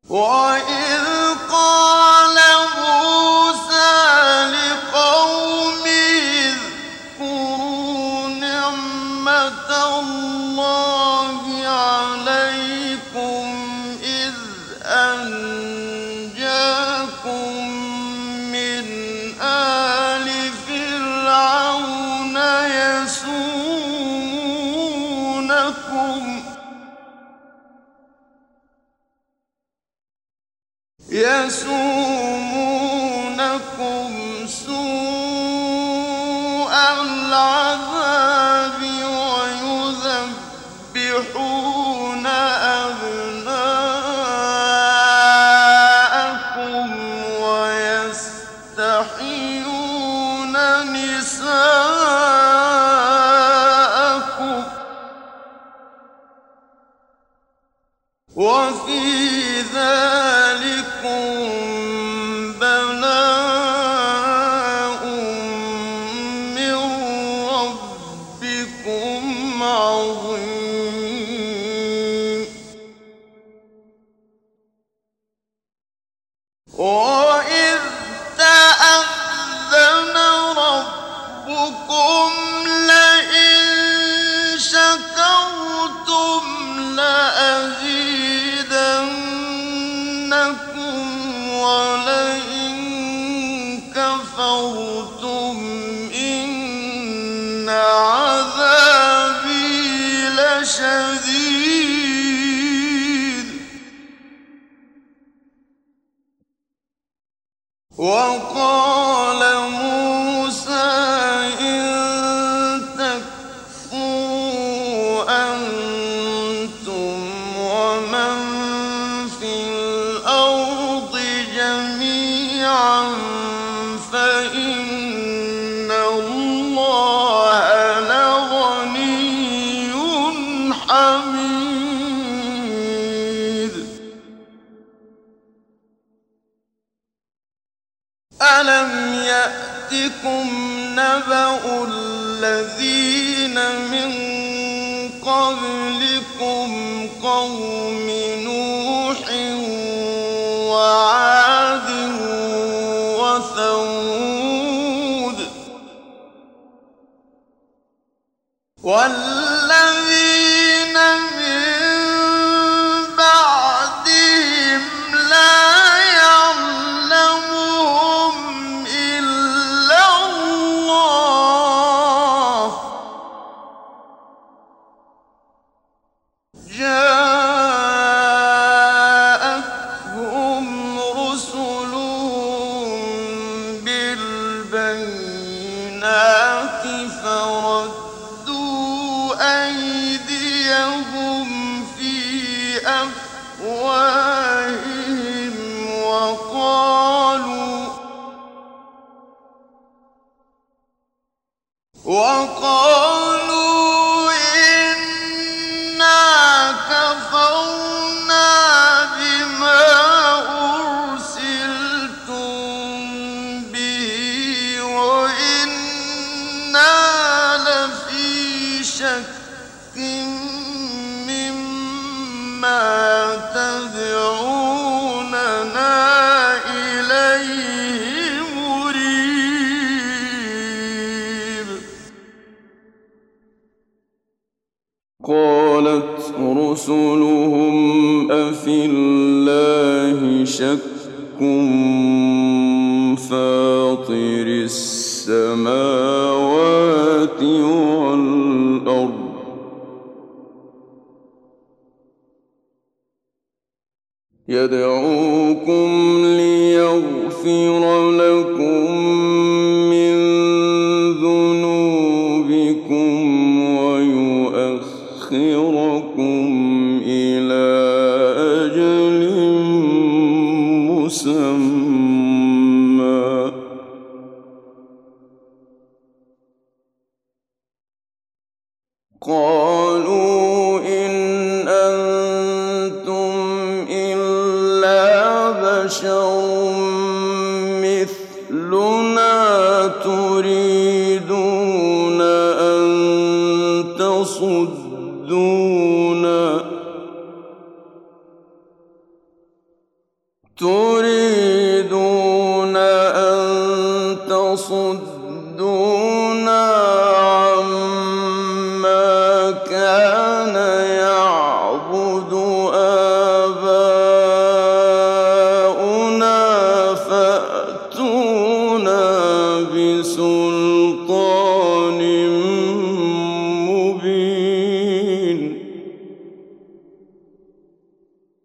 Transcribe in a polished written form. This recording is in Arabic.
وَإِذْ قَالَ مُوسَىٰ لِقَوْمِهِ اذْكُرُوا نِعْمَةَ اللَّهِ عَلَيْكُمْ إِذْ أَنجَاكُم مِّنْ آلِ فِرْعَوْنَ يَسُومُونَكُمْ سُوءَ الْعَذَابِ وَيُذَبِّحُونَ أَبْنَاءَكُمْ وَيَسْتَحْيُونَ نِسَاءَكُمْ ۚ وَفِي ذَٰلِكُم بَلَاءٌ مِّن رَّبِّكُمْ عَظِيمٌ. وَإِذْ تَأَذَّنَ رَبُّكُمْ لَئِن شَكَرْتُمْ لَأَزِيدَنَّكُمْ وَلَئِن كَفَرْتُمْ إِنَّ عَذَابِي لَشَدِيدٌ. وَقَالَ مُوسَىٰ إِن تَكْفُرُوا أَنتُمْ وَمَن فِي الْأَرْضِ جَمِيعًا فَإِنَّ اللَّهَ لَغَنِيٌّ حَمِيدٌ. أَلَمْ يَأْتِكُمْ نَبَأُ الَّذِينَ مِن قَبْلِكُمْ قَوْمِ نُوحٍ وَعَادٍ وَثَمُودَ وَالَّذِينَ مِن بَعْدِهِمْ لَا يَعْلَمُهُمْ إِلَّا اللَّهُ جَاءَتْهُمْ رُسُلُهُم بِالْبَيِّنَاتِ فَرَدُّوا أَيْدِيَهُمْ فِي أَفْوَاهِهِمْ وَقَالُوا إِنَّا كَفَرْنَا بِمَا أُرْسِلْتُم بِهِ وَإِنَّا لَفِي شَكٍّ مِّمَّا تَدْعُونَنَا إِلَيْهِ مُرِيبٍ. قَالَتْ رُسُلُهُمْ أَفِي اللَّهِ شَكٌّ فَاطِرِ السَّمَاوَاتِ وَالْأَرْضِ يَدْعُوكُمْ لِيَغْفِرَ لَكُم مِّن ذُنُوبِكُمْ وَيُؤَخِّرَكُمْ إِلَىٰ أَجَلٍ مُّسَمًّى ۚ قَالُوا إِنْ أَنتُمْ إِلَّا بَشَرٌ مِّثْلُنَا تُرِيدُونَ أَن تصدونا تريدون أن تصدونا عما كان يعبد آباؤنا فأتونا بسلطان